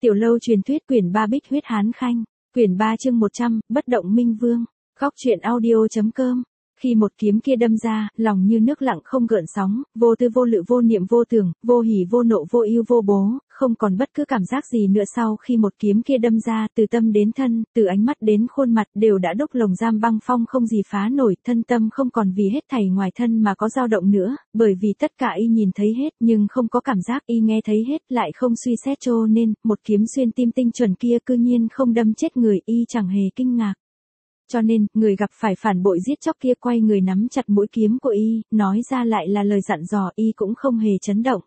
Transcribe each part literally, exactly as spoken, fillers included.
Tiểu lâu truyền thuyết quyển ba Bích huyết Hán Khanh, quyển ba chương một trăm, bất động minh vương. Góc truyện audio.com. Khi một kiếm kia đâm ra, lòng như nước lặng không gợn sóng, vô tư vô lự vô niệm vô tưởng, vô hỉ vô nộ vô ưu vô bố, không còn bất cứ cảm giác gì nữa sau khi một kiếm kia đâm ra, từ tâm đến thân, từ ánh mắt đến khuôn mặt đều đã đúc lồng giam băng phong không gì phá nổi, thân tâm không còn vì hết thảy ngoài thân mà có dao động nữa, bởi vì tất cả y nhìn thấy hết nhưng không có cảm giác, y nghe thấy hết lại không suy xét, cho nên, một kiếm xuyên tim tinh chuẩn kia cư nhiên không đâm chết người, y chẳng hề kinh ngạc. Cho nên, người gặp phải phản bội giết chóc kia quay người nắm chặt mũi kiếm của y, nói ra lại là lời dặn dò, y cũng không hề chấn động.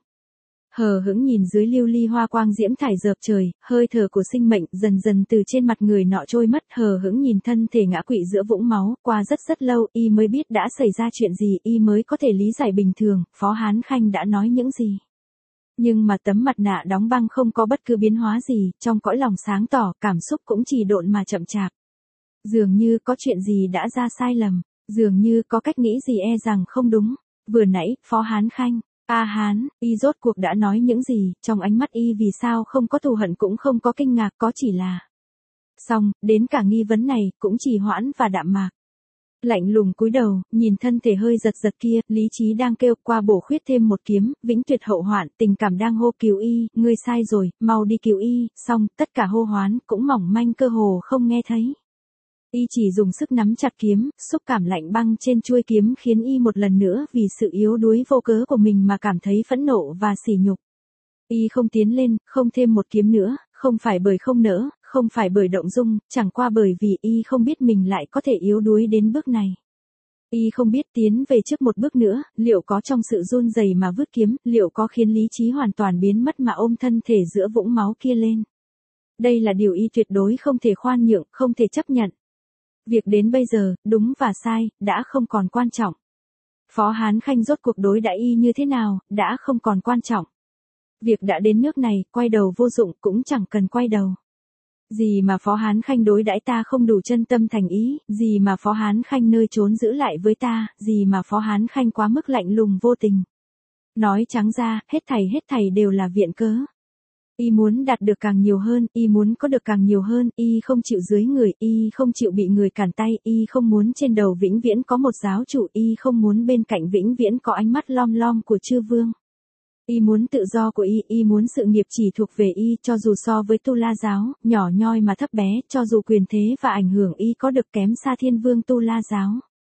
Hờ hững nhìn dưới lưu ly hoa quang diễm thải dợp trời, hơi thở của sinh mệnh dần dần từ trên mặt người nọ trôi mất, hờ hững nhìn thân thể ngã quỵ giữa vũng máu, qua rất rất lâu, y mới biết đã xảy ra chuyện gì, y mới có thể lý giải bình thường, Phó Hán Khanh đã nói những gì. Nhưng mà tấm mặt nạ đóng băng không có bất cứ biến hóa gì, trong cõi lòng sáng tỏ, cảm xúc cũng chỉ độn mà chậm chạp. Dường như có chuyện gì đã ra sai lầm, dường như có cách nghĩ gì e rằng không đúng. Vừa nãy, Phó Hán Khanh, A Hán, y rốt cuộc đã nói những gì, trong ánh mắt y vì sao không có thù hận cũng không có kinh ngạc, có chỉ là. Xong, đến cả nghi vấn này, cũng chỉ hoãn và đạm mạc. Lạnh lùng cúi đầu, nhìn thân thể hơi giật giật kia, lý trí đang kêu qua bổ khuyết thêm một kiếm, vĩnh tuyệt hậu hoạn, tình cảm đang hô cứu y, ngươi sai rồi, mau đi cứu y, xong, tất cả hô hoán, cũng mỏng manh cơ hồ không nghe thấy. Y chỉ dùng sức nắm chặt kiếm, xúc cảm lạnh băng trên chuôi kiếm khiến y một lần nữa vì sự yếu đuối vô cớ của mình mà cảm thấy phẫn nộ và sỉ nhục. Y không tiến lên, không thêm một kiếm nữa, không phải bởi không nỡ, không phải bởi động dung, chẳng qua bởi vì y không biết mình lại có thể yếu đuối đến bước này. Y không biết tiến về trước một bước nữa, liệu có trong sự run rẩy mà vứt kiếm, liệu có khiến lý trí hoàn toàn biến mất mà ôm thân thể giữa vũng máu kia lên. Đây là điều y tuyệt đối không thể khoan nhượng, không thể chấp nhận. Việc đến bây giờ, đúng và sai, đã không còn quan trọng. Phó Hán Khanh rốt cuộc đối đãi y như thế nào, đã không còn quan trọng. Việc đã đến nước này, quay đầu vô dụng, cũng chẳng cần quay đầu. Gì mà Phó Hán Khanh đối đãi ta không đủ chân tâm thành ý, gì mà Phó Hán Khanh nơi trốn giữ lại với ta, gì mà Phó Hán Khanh quá mức lạnh lùng vô tình. Nói trắng ra, hết thảy hết thảy đều là viện cớ. Y muốn đạt được càng nhiều hơn, y muốn có được càng nhiều hơn, y không chịu dưới người, y không chịu bị người cản tay, y không muốn trên đầu vĩnh viễn có một giáo chủ, y không muốn bên cạnh vĩnh viễn có ánh mắt lom lom của chư vương. Y muốn tự do của y, y muốn sự nghiệp chỉ thuộc về y, cho dù so với Tu La giáo, nhỏ nhoi mà thấp bé, cho dù quyền thế và ảnh hưởng y có được kém xa thiên vương Tu La giáo.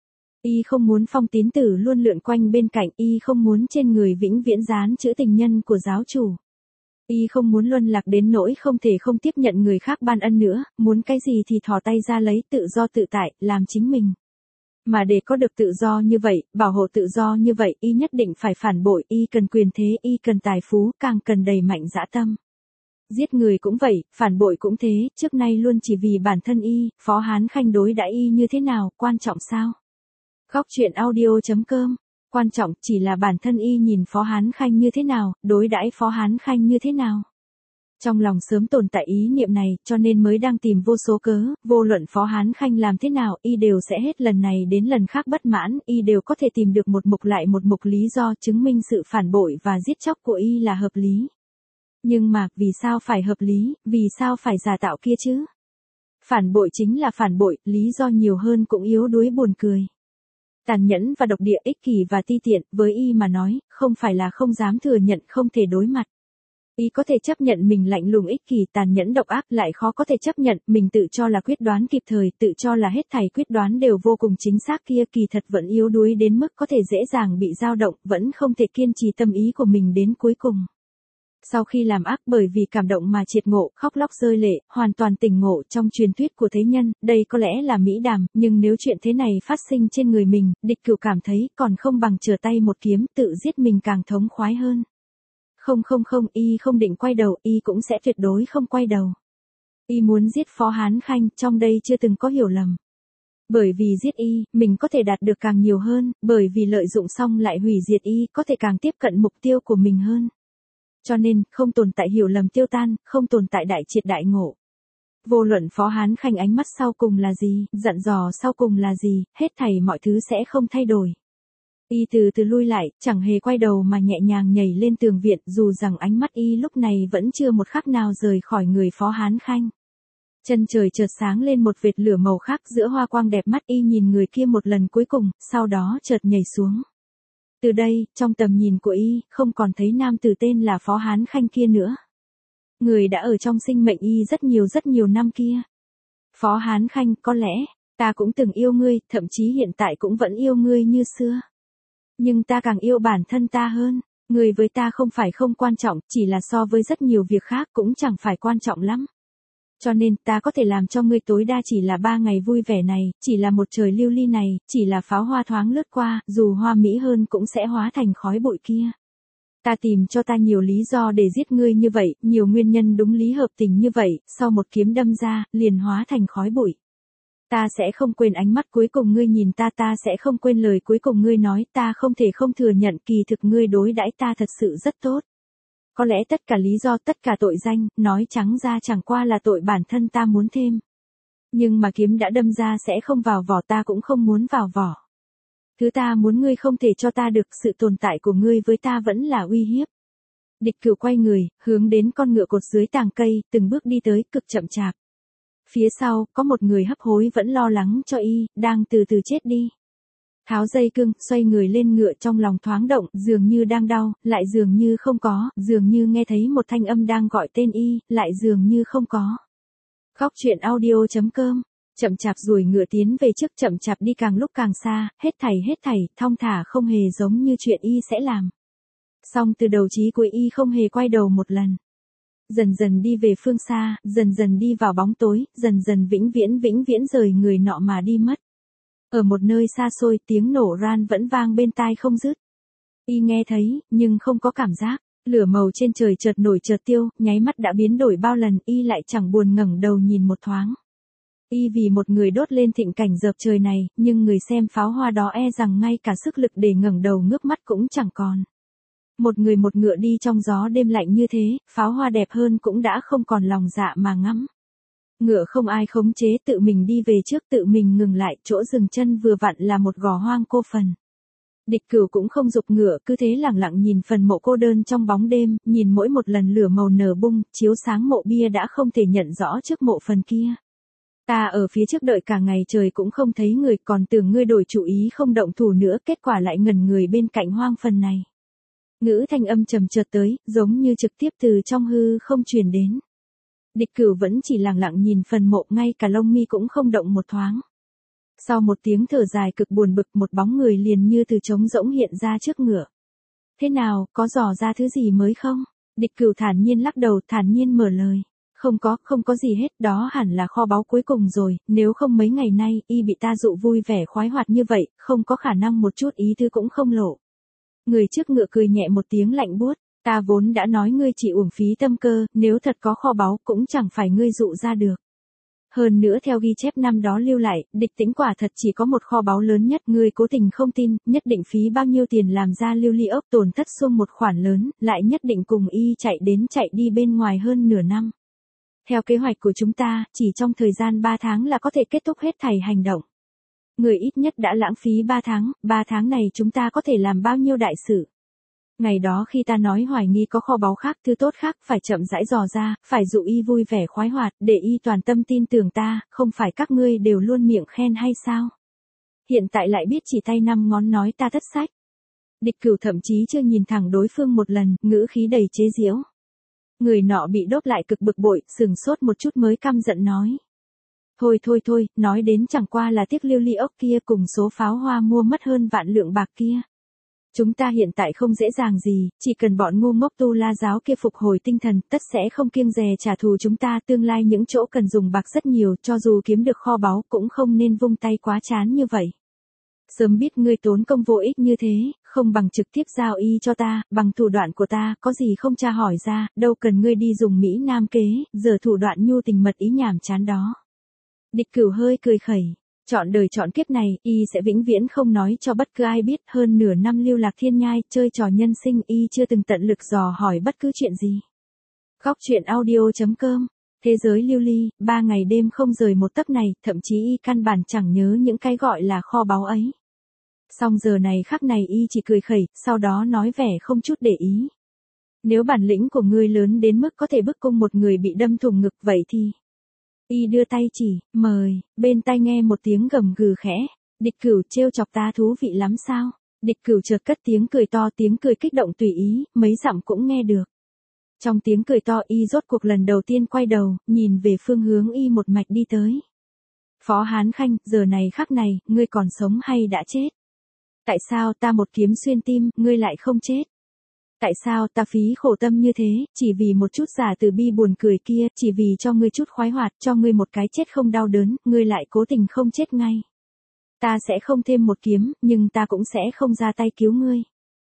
Y không muốn phong tín tử luôn lượn quanh bên cạnh, y không muốn trên người vĩnh viễn dán chữ tình nhân của giáo chủ. Y không muốn luân lạc đến nỗi không thể không tiếp nhận người khác ban ân nữa, muốn cái gì thì thò tay ra lấy, tự do tự tại, làm chính mình. Mà để có được tự do như vậy, bảo hộ tự do như vậy, y nhất định phải phản bội, y cần quyền thế, y cần tài phú, càng cần đầy mạnh dã tâm. Giết người cũng vậy, phản bội cũng thế, trước nay luôn chỉ vì bản thân y, Phó Hán Khanh đối đãi y như thế nào, quan trọng sao? Góc truyện audio.com. Quan trọng chỉ là bản thân y nhìn Phó Hán Khanh như thế nào, đối đãi Phó Hán Khanh như thế nào. Trong lòng sớm tồn tại ý niệm này, cho nên mới đang tìm vô số cớ, vô luận Phó Hán Khanh làm thế nào, y đều sẽ hết lần này đến lần khác bất mãn, y đều có thể tìm được một mục lại một mục lý do chứng minh sự phản bội và giết chóc của y là hợp lý. Nhưng mà, vì sao phải hợp lý, vì sao phải giả tạo kia chứ? Phản bội chính là phản bội, lý do nhiều hơn cũng yếu đuối buồn cười. Tàn nhẫn và độc địa, ích kỷ và ti tiện, với y mà nói, không phải là không dám thừa nhận, không thể đối mặt. Y có thể chấp nhận mình lạnh lùng ích kỷ, tàn nhẫn độc ác, lại khó có thể chấp nhận mình tự cho là quyết đoán kịp thời, tự cho là hết thảy quyết đoán đều vô cùng chính xác kia, kỳ thật vẫn yếu đuối đến mức có thể dễ dàng bị dao động, vẫn không thể kiên trì tâm ý của mình đến cuối cùng. Sau khi làm ác bởi vì cảm động mà triệt ngộ, khóc lóc rơi lệ, hoàn toàn tỉnh ngộ trong truyền thuyết của thế nhân, đây có lẽ là mỹ đàm, nhưng nếu chuyện thế này phát sinh trên người mình, địch cửu cảm thấy còn không bằng trở tay một kiếm tự giết mình càng thống khoái hơn. Không không không, y không định quay đầu, y cũng sẽ tuyệt đối không quay đầu. Y muốn giết Phó Hán Khanh, trong đây chưa từng có hiểu lầm. Bởi vì giết y, mình có thể đạt được càng nhiều hơn, bởi vì lợi dụng xong lại hủy diệt y, có thể càng tiếp cận mục tiêu của mình hơn. Cho nên, không tồn tại hiểu lầm tiêu tan, không tồn tại đại triệt đại ngộ. Vô luận Phó Hán Khanh ánh mắt sau cùng là gì, dặn dò sau cùng là gì, hết thảy mọi thứ sẽ không thay đổi. Y từ từ lui lại, chẳng hề quay đầu mà nhẹ nhàng nhảy lên tường viện, dù rằng ánh mắt Y lúc này vẫn chưa một khắc nào rời khỏi người Phó Hán Khanh. Chân trời chợt sáng lên một vệt lửa màu khác giữa hoa quang đẹp mắt. Y nhìn người kia một lần cuối cùng, sau đó chợt nhảy xuống. Từ đây, trong tầm nhìn của Y, không còn thấy nam tử tên là Phó Hán Khanh kia nữa. Người đã ở trong sinh mệnh Y rất nhiều rất nhiều năm kia. Phó Hán Khanh, có lẽ, ta cũng từng yêu ngươi, thậm chí hiện tại cũng vẫn yêu ngươi như xưa. Nhưng ta càng yêu bản thân ta hơn. Ngươi với ta không phải không quan trọng, chỉ là so với rất nhiều việc khác cũng chẳng phải quan trọng lắm. Cho nên ta có thể làm cho ngươi tối đa chỉ là ba ngày vui vẻ này, chỉ là một trời lưu ly này, chỉ là pháo hoa thoáng lướt qua, dù hoa mỹ hơn cũng sẽ hóa thành khói bụi kia. Ta tìm cho ta nhiều lý do để giết ngươi như vậy, nhiều nguyên nhân đúng lý hợp tình như vậy, sau một kiếm đâm ra, liền hóa thành khói bụi. Ta sẽ không quên ánh mắt cuối cùng ngươi nhìn ta, ta sẽ không quên lời cuối cùng ngươi nói, ta không thể không thừa nhận kỳ thực ngươi đối đãi ta thật sự rất tốt. Có lẽ tất cả lý do, tất cả tội danh, nói trắng ra chẳng qua là tội bản thân ta muốn thêm. Nhưng mà kiếm đã đâm ra sẽ không vào vỏ, ta cũng không muốn vào vỏ. Thứ ta muốn ngươi không thể cho ta được, sự tồn tại của ngươi với ta vẫn là uy hiếp. Địch Cửu quay người, hướng đến con ngựa cột dưới tàng cây, từng bước đi tới, cực chậm chạp. Phía sau, có một người hấp hối vẫn lo lắng cho Y, đang từ từ chết đi. Tháo dây cương, xoay người lên ngựa, trong lòng thoáng động, dường như đang đau, lại dường như không có, dường như nghe thấy một thanh âm đang gọi tên Y, lại dường như không có. Khóc chuyện audio chấm com, chậm chạp ruồi ngựa tiến về trước, chậm chạp đi càng lúc càng xa, hết thảy hết thảy, thong thả không hề giống như chuyện Y sẽ làm. Song từ đầu chí cuối Y không hề quay đầu một lần. Dần dần đi về phương xa, dần dần đi vào bóng tối, dần dần vĩnh viễn vĩnh viễn rời người nọ mà đi mất. Ở một nơi xa xôi, tiếng nổ ran vẫn vang bên tai không dứt. Y nghe thấy, nhưng không có cảm giác. Lửa màu trên trời chợt nổi chợt tiêu, nháy mắt đã biến đổi bao lần, Y lại chẳng buồn ngẩng đầu nhìn một thoáng. Y vì một người đốt lên thịnh cảnh dợp trời này, nhưng người xem pháo hoa đó e rằng ngay cả sức lực để ngẩng đầu ngước mắt cũng chẳng còn. Một người một ngựa đi trong gió đêm lạnh như thế, pháo hoa đẹp hơn cũng đã không còn lòng dạ mà ngắm. Ngựa không ai khống chế, tự mình đi về trước, tự mình ngừng lại, chỗ dừng chân vừa vặn là một gò hoang cô phần. Địch Cửu cũng không giục ngựa, cứ thế lặng lặng nhìn phần mộ cô đơn trong bóng đêm, nhìn mỗi một lần lửa màu nở bung, chiếu sáng mộ bia đã không thể nhận rõ trước mộ phần kia. Ta ở phía trước đợi cả ngày trời cũng không thấy người, còn tưởng ngươi đổi chủ ý không động thủ nữa, kết quả lại ngẩn người bên cạnh hoang phần này. Ngữ thanh âm trầm chợt tới, giống như trực tiếp từ trong hư không truyền đến. Địch Cửu vẫn chỉ lặng lặng nhìn phần mộ, ngay cả lông mi cũng không động một thoáng. Sau một tiếng thở dài cực buồn bực, một bóng người liền như từ trống rỗng hiện ra trước ngựa. Thế nào, có dò ra thứ gì mới không? Địch Cửu thản nhiên lắc đầu, thản nhiên mở lời. Không có, không có gì hết, đó hẳn là kho báu cuối cùng rồi, nếu không mấy ngày nay, Y bị ta dụ vui vẻ khoái hoạt như vậy, không có khả năng một chút ý tứ cũng không lộ. Người trước ngựa cười nhẹ một tiếng lạnh buốt, ta vốn đã nói ngươi chỉ uổng phí tâm cơ, nếu thật có kho báu cũng chẳng phải ngươi dụ ra được. Hơn nữa theo ghi chép năm đó lưu lại, Địch Tĩnh quả thật chỉ có một kho báu lớn nhất, ngươi cố tình không tin, nhất định phí bao nhiêu tiền làm ra lưu ly ốc, tổn thất xuông một khoản lớn, lại nhất định cùng Y chạy đến chạy đi bên ngoài hơn nửa năm. Theo kế hoạch của chúng ta, chỉ trong thời gian ba tháng là có thể kết thúc hết thảy hành động. Người ít nhất đã lãng phí ba tháng, ba tháng này chúng ta có thể làm bao nhiêu đại sự. Ngày đó khi ta nói hoài nghi có kho báu khác, thứ tốt khác, phải chậm rãi dò ra, phải dụ Y vui vẻ khoái hoạt, để Y toàn tâm tin tưởng ta, không phải các ngươi đều luôn miệng khen hay sao? Hiện tại lại biết chỉ tay năm ngón nói ta thất sách. Địch Cửu thậm chí chưa nhìn thẳng đối phương một lần, ngữ khí đầy chế giễu. Người nọ bị đốt lại cực bực bội, sừng sốt một chút mới căm giận nói. Thôi thôi thôi, nói đến chẳng qua là tiếc lưu ly ốc kia cùng số pháo hoa mua mất hơn vạn lượng bạc kia. Chúng ta hiện tại không dễ dàng gì, chỉ cần bọn ngu ngốc tu la giáo kia phục hồi tinh thần, tất sẽ không kiêng dè trả thù chúng ta, tương lai những chỗ cần dùng bạc rất nhiều, cho dù kiếm được kho báu cũng không nên vung tay quá chán như vậy. Sớm biết ngươi tốn công vô ích như thế, không bằng trực tiếp giao Y cho ta, bằng thủ đoạn của ta, có gì không tra hỏi ra, đâu cần ngươi đi dùng Mỹ Nam kế, giờ thủ đoạn nhu tình mật ý nhảm chán đó. Địch Cửu hơi cười khẩy, chọn đời chọn kiếp này, Y sẽ vĩnh viễn không nói cho bất cứ ai biết, hơn nửa năm lưu lạc thiên nhai, chơi trò nhân sinh, Y chưa từng tận lực dò hỏi bất cứ chuyện gì. Khóc chuyện audio chấm com, thế giới lưu ly, ba ngày đêm không rời một tấc này, thậm chí Y căn bản chẳng nhớ những cái gọi là kho báu ấy. Xong giờ này khắc này y chỉ cười khẩy, sau đó nói vẻ không chút để ý. Nếu bản lĩnh của ngươi lớn đến mức có thể bức cung một người bị đâm thủng ngực vậy thì... Y đưa tay chỉ, mời, bên tai nghe một tiếng gầm gừ khẽ. Địch Cửu trêu chọc ta thú vị lắm sao? Địch Cửu chợt cất tiếng cười to, tiếng cười kích động tùy ý, mấy dặm cũng nghe được. Trong tiếng cười to y rốt cuộc lần đầu tiên quay đầu, nhìn về phương hướng y một mạch đi tới. Phó Hán Khanh, giờ này khắc này, ngươi còn sống hay đã chết? Tại sao ta một kiếm xuyên tim, ngươi lại không chết? Tại sao ta phí khổ tâm như thế, chỉ vì một chút giả từ bi buồn cười kia, chỉ vì cho ngươi chút khoái hoạt, cho ngươi một cái chết không đau đớn, ngươi lại cố tình không chết ngay. Ta sẽ không thêm một kiếm, nhưng ta cũng sẽ không ra tay cứu ngươi.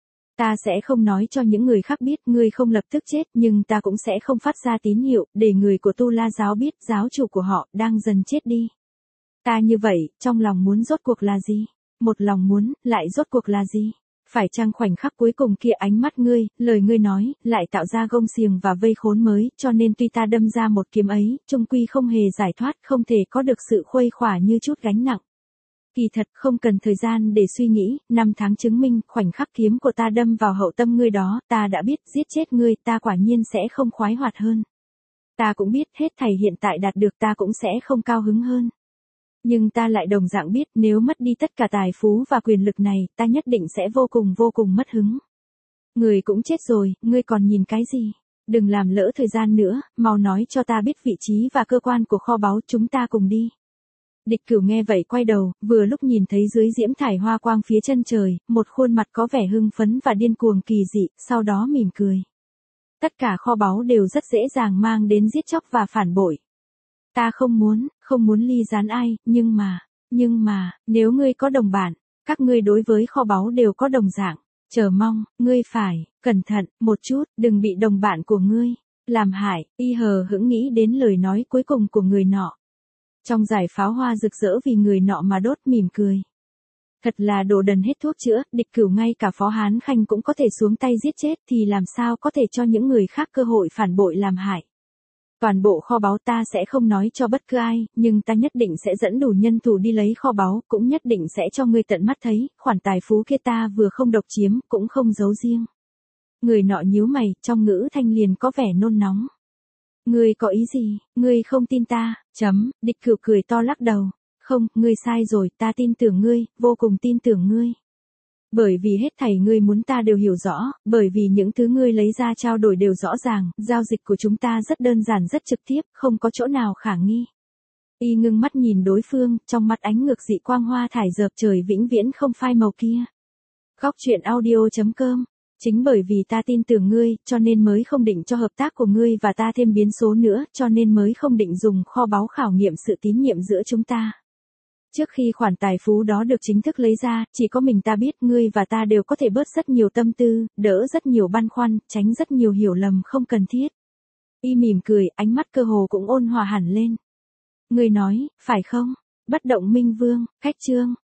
Ta sẽ không nói cho những người khác biết ngươi không lập tức chết, nhưng ta cũng sẽ không phát ra tín hiệu, để người của Tu La giáo biết giáo chủ của họ đang dần chết đi. Ta như vậy, trong lòng muốn rốt cuộc là gì? Một lòng muốn, lại rốt cuộc là gì? Phải chăng khoảnh khắc cuối cùng kia ánh mắt ngươi, lời ngươi nói, lại tạo ra gông xiềng và vây khốn mới, cho nên tuy ta đâm ra một kiếm ấy, chung quy không hề giải thoát, không thể có được sự khuây khỏa như chút gánh nặng. Kỳ thật không cần thời gian để suy nghĩ, năm tháng chứng minh, khoảnh khắc kiếm của ta đâm vào hậu tâm ngươi đó, ta đã biết giết chết ngươi, ta quả nhiên sẽ không khoái hoạt hơn. Ta cũng biết hết thảy hiện tại đạt được ta cũng sẽ không cao hứng hơn. Nhưng ta lại đồng dạng biết nếu mất đi tất cả tài phú và quyền lực này, ta nhất định sẽ vô cùng vô cùng mất hứng. Người cũng chết rồi, ngươi còn nhìn cái gì? Đừng làm lỡ thời gian nữa, mau nói cho ta biết vị trí và cơ quan của kho báu, chúng ta cùng đi. Địch Cửu nghe vậy quay đầu, vừa lúc nhìn thấy dưới diễm thải hoa quang phía chân trời, một khuôn mặt có vẻ hưng phấn và điên cuồng kỳ dị, sau đó mỉm cười. Tất cả kho báu đều rất dễ dàng mang đến giết chóc và phản bội. Ta không muốn, không muốn ly gián ai, nhưng mà, nhưng mà, nếu ngươi có đồng bạn, các ngươi đối với kho báu đều có đồng dạng, chờ mong, ngươi phải, cẩn thận, một chút, đừng bị đồng bạn của ngươi, làm hại, y hờ hững nghĩ đến lời nói cuối cùng của người nọ. Trong giải pháo hoa rực rỡ vì người nọ mà đốt mỉm cười. Thật là đồ đần hết thuốc chữa, Địch Cửu ngay cả Phó Hán Khanh cũng có thể xuống tay giết chết thì làm sao có thể cho những người khác cơ hội phản bội làm hại. Toàn bộ kho báu ta sẽ không nói cho bất cứ ai, nhưng ta nhất định sẽ dẫn đủ nhân thủ đi lấy kho báu, cũng nhất định sẽ cho ngươi tận mắt thấy, khoản tài phú kia ta vừa không độc chiếm, cũng không giấu riêng. Người nọ nhíu mày, trong ngữ thanh liền có vẻ nôn nóng. Ngươi có ý gì, ngươi không tin ta, chấm, Địch Cửu cười to lắc đầu. Không, ngươi sai rồi, ta tin tưởng ngươi, vô cùng tin tưởng ngươi. Bởi vì hết thảy ngươi muốn ta đều hiểu rõ, bởi vì những thứ ngươi lấy ra trao đổi đều rõ ràng, giao dịch của chúng ta rất đơn giản rất trực tiếp, không có chỗ nào khả nghi. Y ngưng mắt nhìn đối phương, trong mắt ánh ngược dị quang hoa thải dợp trời vĩnh viễn không phai màu kia. Góc truyện audio chấm com. Chính bởi vì ta tin tưởng ngươi, cho nên mới không định cho hợp tác của ngươi và ta thêm biến số nữa, cho nên mới không định dùng kho báu khảo nghiệm sự tín nhiệm giữa chúng ta. Trước khi khoản tài phú đó được chính thức lấy ra, chỉ có mình ta biết ngươi và ta đều có thể bớt rất nhiều tâm tư, đỡ rất nhiều băn khoăn, tránh rất nhiều hiểu lầm không cần thiết. Y mỉm cười, ánh mắt cơ hồ cũng ôn hòa hẳn lên. Ngươi nói, phải không? Bất động minh vương, khách trương,